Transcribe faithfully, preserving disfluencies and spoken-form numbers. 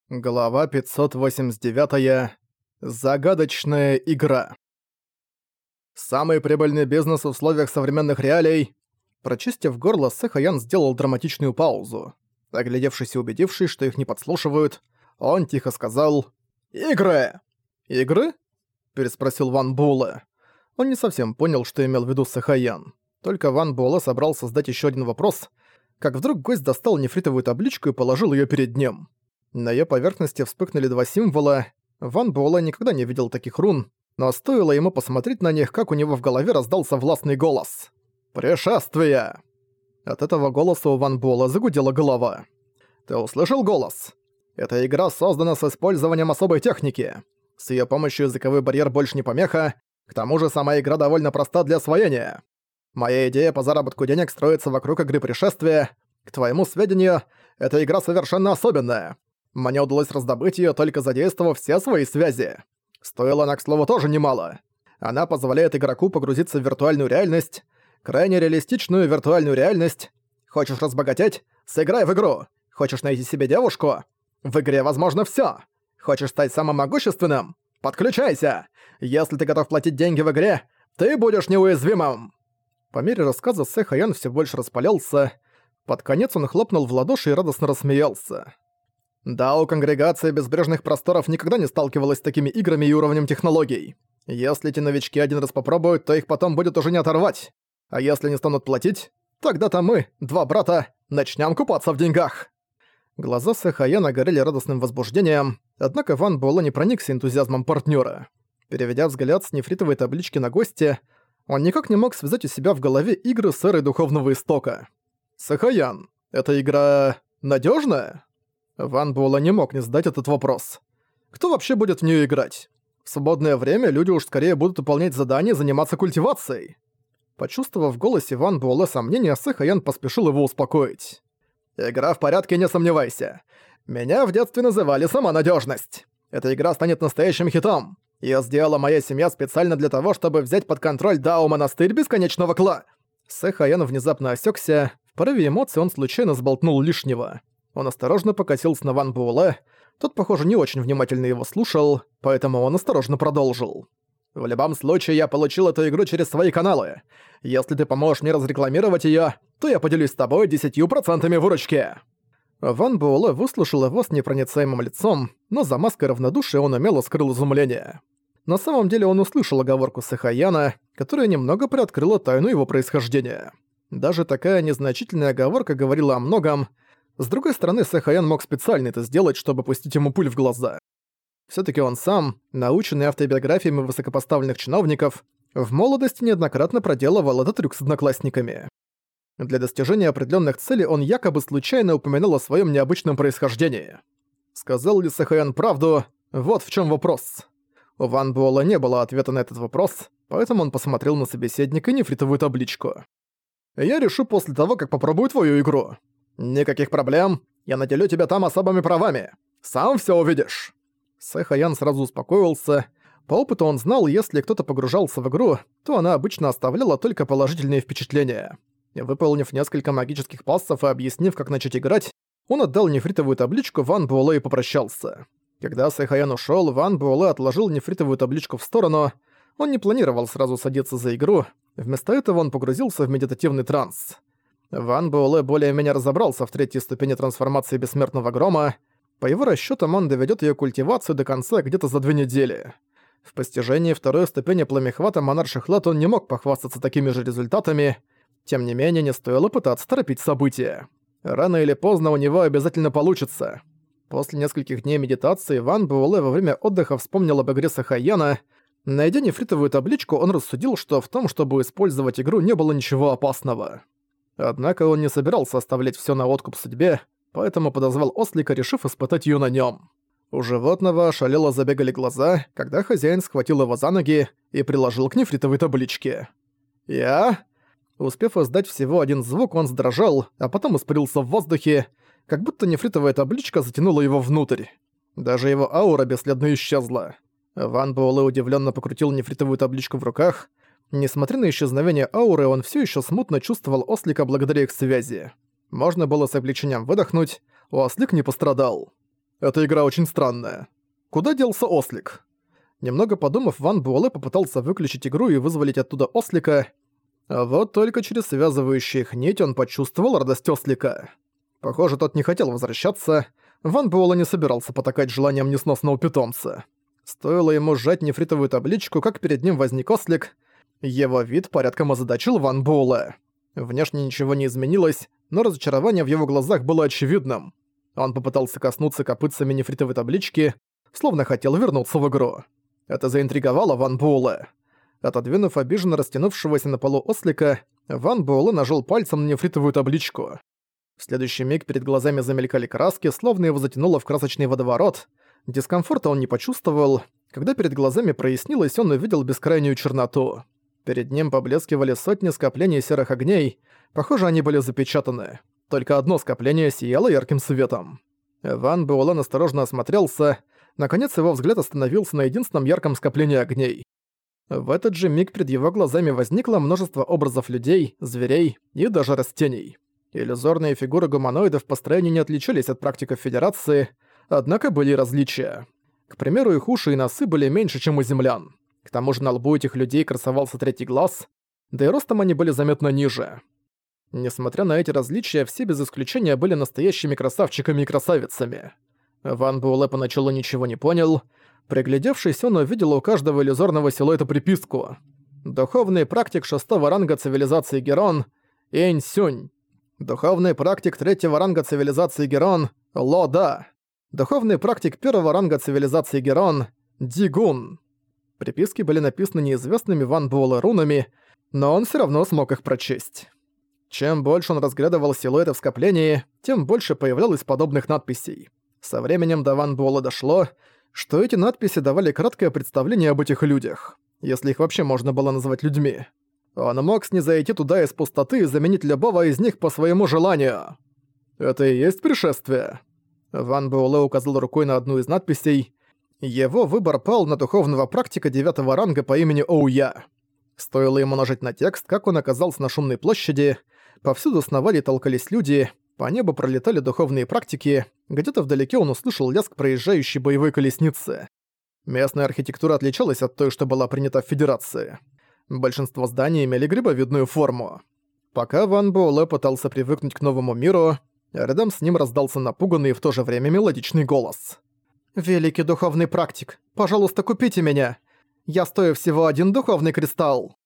Глава пятьсот восемьдесят девять. Загадочная игра. Самый прибыльный бизнес в условиях современных реалий. Прочистив горло, Сэхаян сделал драматичную паузу. Оглядевшись и убедившись, что их не подслушивают, он тихо сказал: «Игры!» «Игры?» – переспросил Ван Буэлэ. Он не совсем понял, что имел в виду Сэхаян. Только Ван Буэлэ собрался задать еще один вопрос, как вдруг гость достал нефритовую табличку и положил ее перед ним. На её поверхности вспыхнули два символа. Ван Буэлэ никогда не видел таких рун, но стоило ему посмотреть на них, как у него в голове раздался властный голос. «Пришествие!» От этого голоса у Ван Буэлэ загудела голова. «Ты услышал голос? Эта игра создана с использованием особой техники. С её помощью языковой барьер больше не помеха, к тому же сама игра довольно проста для освоения. Моя идея по заработку денег строится вокруг игры Пришествия. К твоему сведению, эта игра совершенно особенная. Мне удалось раздобыть её, только задействовав все свои связи. Стоила она, к слову, тоже немало. Она позволяет игроку погрузиться в виртуальную реальность, крайне реалистичную виртуальную реальность. Хочешь разбогатеть? Сыграй в игру. Хочешь найти себе девушку? В игре возможно всё. Хочешь стать самым могущественным? Подключайся. Если ты готов платить деньги в игре, ты будешь неуязвимым. По мере рассказа Сэхаян всё больше распалялся. Под конец он хлопнул в ладоши и радостно рассмеялся. Да, у конгрегации безбрежных просторов никогда не сталкивалась с такими играми и уровнем технологий. Если эти новички один раз попробуют, то их потом будет уже не оторвать. А если не станут платить, тогда-то мы, два брата, начнем купаться в деньгах. Глаза Сэхаяна горели радостным возбуждением, однако Ван Буэлэ не проникся энтузиазмом партнера. Переведя взгляд с нефритовой таблички на гостя, он никак не мог связать у себя в голове игры с эрой Духовного Истока. «Сэхаян, эта игра надежная? Ван Буэлэ не мог не задать этот вопрос. Кто вообще будет в неё играть? В свободное время люди уж скорее будут выполнять задания и заниматься культивацией. Почувствовав в голосе Ван Буэлэ сомнения, Сэхаян поспешил его успокоить. «Игра в порядке, не сомневайся. Меня в детстве называли «Сама надёжность». Эта игра станет настоящим хитом. Её сделала моя семья специально для того, чтобы взять под контроль Дао-монастырь Бесконечного Кла». Сэхаян внезапно осёкся. В порыве эмоций он случайно сболтнул лишнего. Он осторожно покосился на Ван Буэлэ. Тот, похоже, не очень внимательно его слушал, поэтому он осторожно продолжил. «В любом случае, я получил эту игру через свои каналы. Если ты поможешь мне разрекламировать её, то я поделюсь с тобой десятью процентами выручки». Ван Буэлэ выслушал его с непроницаемым лицом, но за маской равнодушия он умело скрыл изумление. На самом деле он услышал оговорку Сэхаяна, которая немного приоткрыла тайну его происхождения. Даже такая незначительная оговорка говорила о многом. С другой стороны, Сэхаян мог специально это сделать, чтобы пустить ему пуль в глаза. Всё-таки он сам, наученный автобиографиями высокопоставленных чиновников, в молодости неоднократно проделывал этот трюк с одноклассниками. Для достижения определённых целей он якобы случайно упомянул о своём необычном происхождении. Сказал ли Сэхаян правду? Вот в чём вопрос. У Ван Буэлэ не было ответа на этот вопрос, поэтому он посмотрел на собеседника и нефритовую табличку. «Я решу после того, как попробую твою игру. Никаких проблем, я наделю тебя там особыми правами. Сам всё увидишь». Сэхаян сразу успокоился. По опыту он знал, если кто-то погружался в игру, то она обычно оставляла только положительные впечатления. Выполнив несколько магических пассов и объяснив, как начать играть, он отдал нефритовую табличку Ван Буэлэ и попрощался. Когда Сэхаян ушёл, Ван Буэлэ отложил нефритовую табличку в сторону. Он не планировал сразу садиться за игру, вместо этого он погрузился в медитативный транс. Ван Буэлэ более-менее разобрался в третьей ступени трансформации Бессмертного Грома. По его расчётам, он доведёт её культивацию до конца где-то за две недели. В постижении второй ступени Пламехвата монарших лад он не мог похвастаться такими же результатами. Тем не менее, не стоило пытаться торопить события. Рано или поздно у него обязательно получится. После нескольких дней медитации Ван Буэлэ во время отдыха вспомнил об игре Сэхаяна. Найдя нефритовую табличку, он рассудил, что в том, чтобы использовать игру, не было ничего опасного. Однако он не собирался оставлять всё на откуп судьбе, поэтому подозвал ослика, решив испытать её на нём. У животного ошалело забегали глаза, когда хозяин схватил его за ноги и приложил к нефритовой табличке. «Я?» Успев издать всего один звук, он задрожал, а потом испарился в воздухе, как будто нефритовая табличка затянула его внутрь. Даже его аура бесследно исчезла. Ван Буэлэ удивлённо покрутил нефритовую табличку в руках. Несмотря на исчезновение ауры, он всё ещё смутно чувствовал ослика благодаря их связи. Можно было с облегчением выдохнуть, ослик не пострадал. Эта игра очень странная. Куда делся ослик? Немного подумав, Ван Буэлэ попытался выключить игру и вызволить оттуда ослика. А вот только через связывающую их нить он почувствовал радость ослика. Похоже, тот не хотел возвращаться. Ван Буэлэ не собирался потакать желанием несносного питомца. Стоило ему сжать нефритовую табличку, как перед ним возник ослик. Его вид порядком озадачил Ван Буэлэ. Внешне ничего не изменилось, но разочарование в его глазах было очевидным. Он попытался коснуться копытцами нефритовой таблички, словно хотел вернуться в игру. Это заинтриговало Ван Буэлэ. Отодвинув обиженно растянувшегося на полу ослика, Ван Буэлэ нажал пальцем на нефритовую табличку. В следующий миг перед глазами замелькали краски, словно его затянуло в красочный водоворот. Дискомфорта он не почувствовал. Когда перед глазами прояснилось, он увидел бескрайнюю черноту. Перед ним поблескивали сотни скоплений серых огней. Похоже, они были запечатаны. Только одно скопление сияло ярким светом. Ван Буэлэ осторожно осмотрелся. Наконец его взгляд остановился на единственном ярком скоплении огней. В этот же миг перед его глазами возникло множество образов людей, зверей и даже растений. Иллюзорные фигуры гуманоидов по строению не отличались от практиков Федерации, однако были и различия. К примеру, их уши и носы были меньше, чем у землян. К тому же на лбу этих людей красовался третий глаз, да и ростом они были заметно ниже. Несмотря на эти различия, все без исключения были настоящими красавчиками и красавицами. Ван Буэлэ поначалу ничего не понял. Приглядевшись, он увидел у каждого иллюзорного силуэта приписку. Духовный практик шестого ранга цивилизации Герон Энь Сюнь. Духовный практик третьего ранга цивилизации Герон Ло Да. Духовный практик первого ранга цивилизации Герон Ди Гун. Приписки были написаны неизвестными Ван Буэлэ рунами, но он всё равно смог их прочесть. Чем больше он разглядывал силуэты в скоплении, тем больше появлялось подобных надписей. Со временем до Ван Буэлэ дошло, что эти надписи давали краткое представление об этих людях, если их вообще можно было назвать людьми. Он мог снизойти туда из пустоты и заменить любого из них по своему желанию. Это и есть пришествие. Ван Буэлэ указал рукой на одну из надписей. Его выбор пал на духовного практика девятого ранга по имени Оуя. Стоило ему нажать на текст, как он оказался на шумной площади. Повсюду сновали и толкались люди, по небу пролетали духовные практики, где-то вдалеке он услышал лязг проезжающей боевой колесницы. Местная архитектура отличалась от той, что была принята в Федерации. Большинство зданий имели грибовидную форму. Пока Ван Буэлэ пытался привыкнуть к новому миру, рядом с ним раздался напуганный и в то же время мелодичный голос. «Великий духовный практик, пожалуйста, купите меня! Я стою всего один духовный кристалл!»